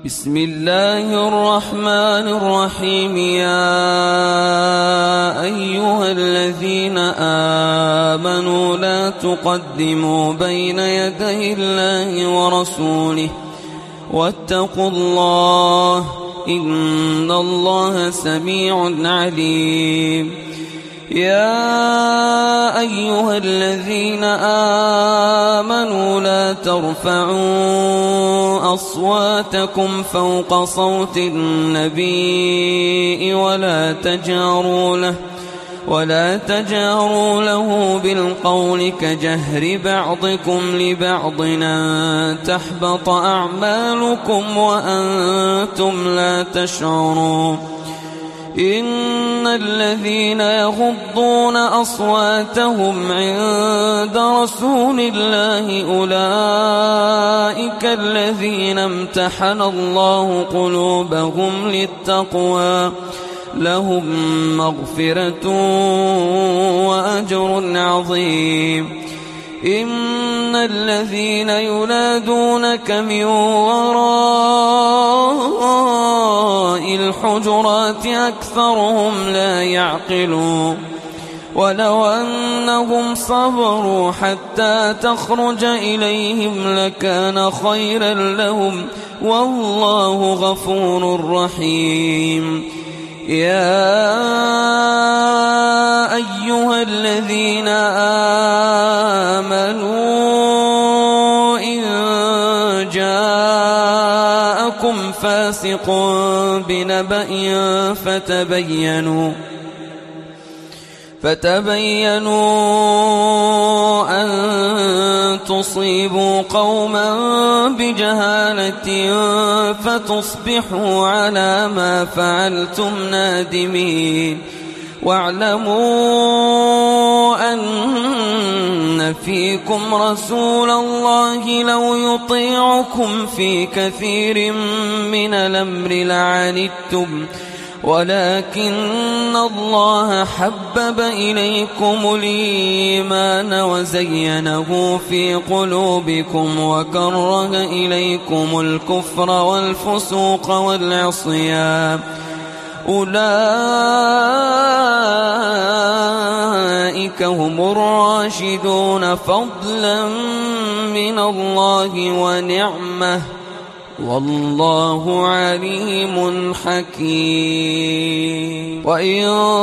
بسم الله الرحمن الرحيم. يا أيها الذين آمنوا لا تقدموا بين يدي الله ورسوله واتقوا الله إن الله سميع عليم. يا أيها الذين آمنوا لا ترفعوا أصواتكم فوق صوت النبي ولا تجهروا له بالقول كجهر بعضكم لبعض أن تحبط أعمالكم وأنتم لا تشعرون. إن الذين يغضون أصواتهم عند رسول الله أولئك الذين امتحن الله قلوبهم للتقوى لهم مغفرة وأجر عظيم. إن الذين ينادونك من وراء الحجرات أكثرهم لا يعقلون. ولو أنهم صبروا حتى تخرج إليهم لكان خيرا لهم والله غفور رحيم. يا أيها الذين آمنوا إن جاءكم فاسق بنبأ فتبينوا أن تصيبوا قوما بجهالة فتصبحوا على ما فعلتم نادمين. واعلموا أن فيكم رسول الله لو يطيعكم في كثير من الأمر لعنتم ولكن الله حبب إليكم الإيمان وزينه في قلوبكم وكره إليكم الكفر والفسوق والعصيان أولئك هم الراشدون فضلا من الله ونعمة والله عليم حكيم. وإن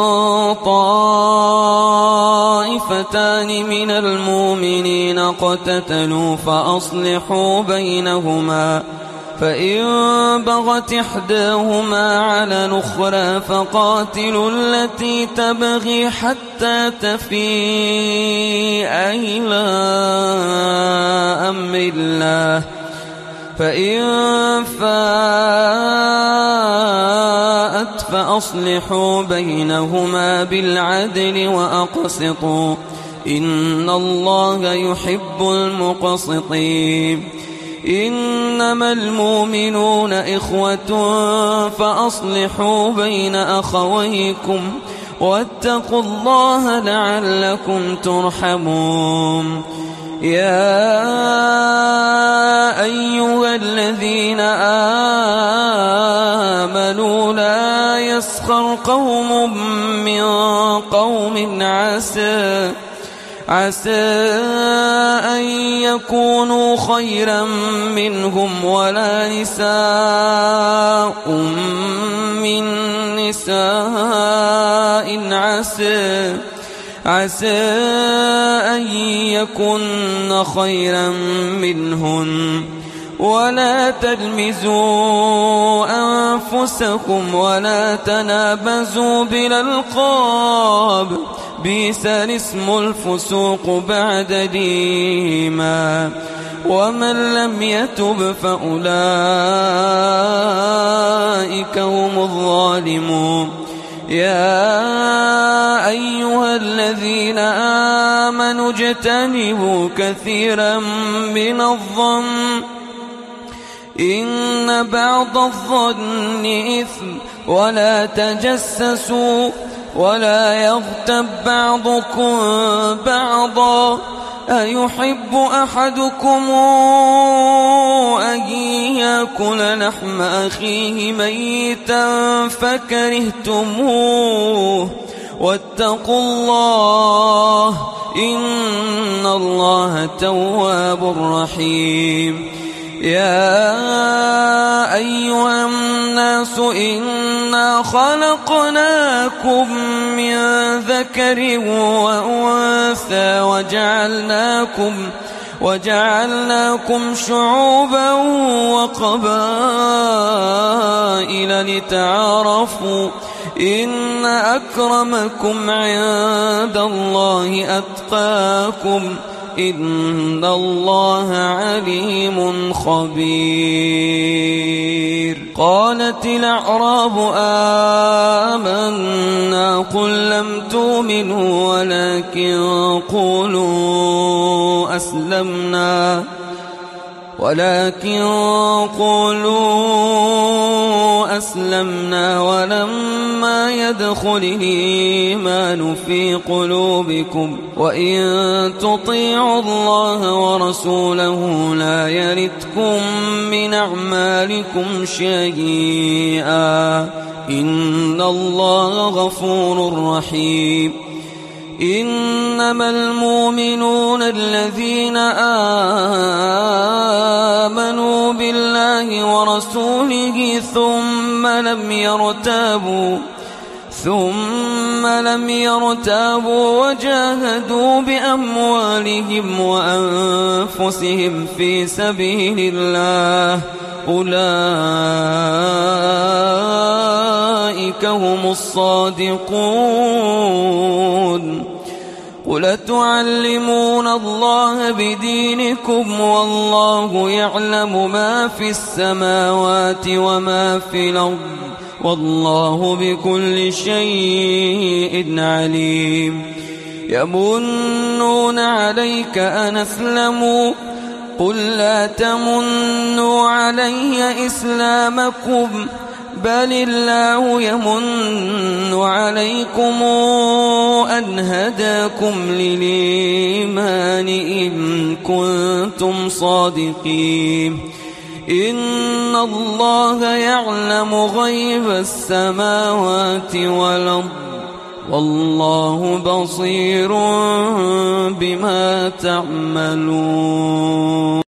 طائفتان من المؤمنين اقتتلوا فأصلحوا بينهما فإن بغت إحداهما على الأخرى فقاتلوا التي تبغي حتى تفيء إلى أمر الله فإن فاءت فأصلحوا بينهما بالعدل وأقسطوا إن الله يحب المقسطين. إنما المؤمنون إخوة فأصلحوا بين أخويكم واتقوا الله لعلكم ترحمون. يا أيها الذين آمنوا لا يسخر قوم من قوم عسى أن يكونوا خيرا منهم ولا نساء من نساء عسى أن يكن خيرا منهن ولا تلمزوا أنفسكم ولا تنابزوا بالألقاب بئس الاسم الفسوق بعد الإيمان ومن لم يتب فأولئك هم الظالمون. يا أيها الذين آمنوا اجتنبوا كثيرا من الظن إن بعض الظن إثم ولا تجسسوا ولا يغتب بعضكم بعضا أيحب أحدكم أن يأكل لحم أخيه ميتا فكرهتموه واتقوا الله إن الله تواب رحيم يا أيها الناس إنا خلقناكم من ذكر وأنثى وجعلناكم شعوبا وقبائل لتعارفوا إن أكرمكم عند الله أتقاكم إن الله عليم خبير قالت الأعراب آمنا قل لم تؤمنوا ولكن قولوا أسلمنا ولما يدخل الإيمان في قلوبكم وإن تطيعوا الله ورسوله لا يلتكم من أعمالكم شيئا إن الله غفور رحيم إنما المؤمنون الذين آمنوا بالله ورسوله ثم لم يرتابوا وجاهدوا بأموالهم وأنفسهم في سبيل الله أولئك هم الصادقون قل تعلمون الله بدينكم والله يعلم ما في السماوات وما في الأرض والله بكل شيء عليم يمنون عليك أن أسلموا قل لا تمنوا علي إسلامكم بل الله يمن عليكم أن هداكم للإيمان إن كنتم صادقين إن الله يعلم غيب السماوات والأرض والله بصير بما تعملون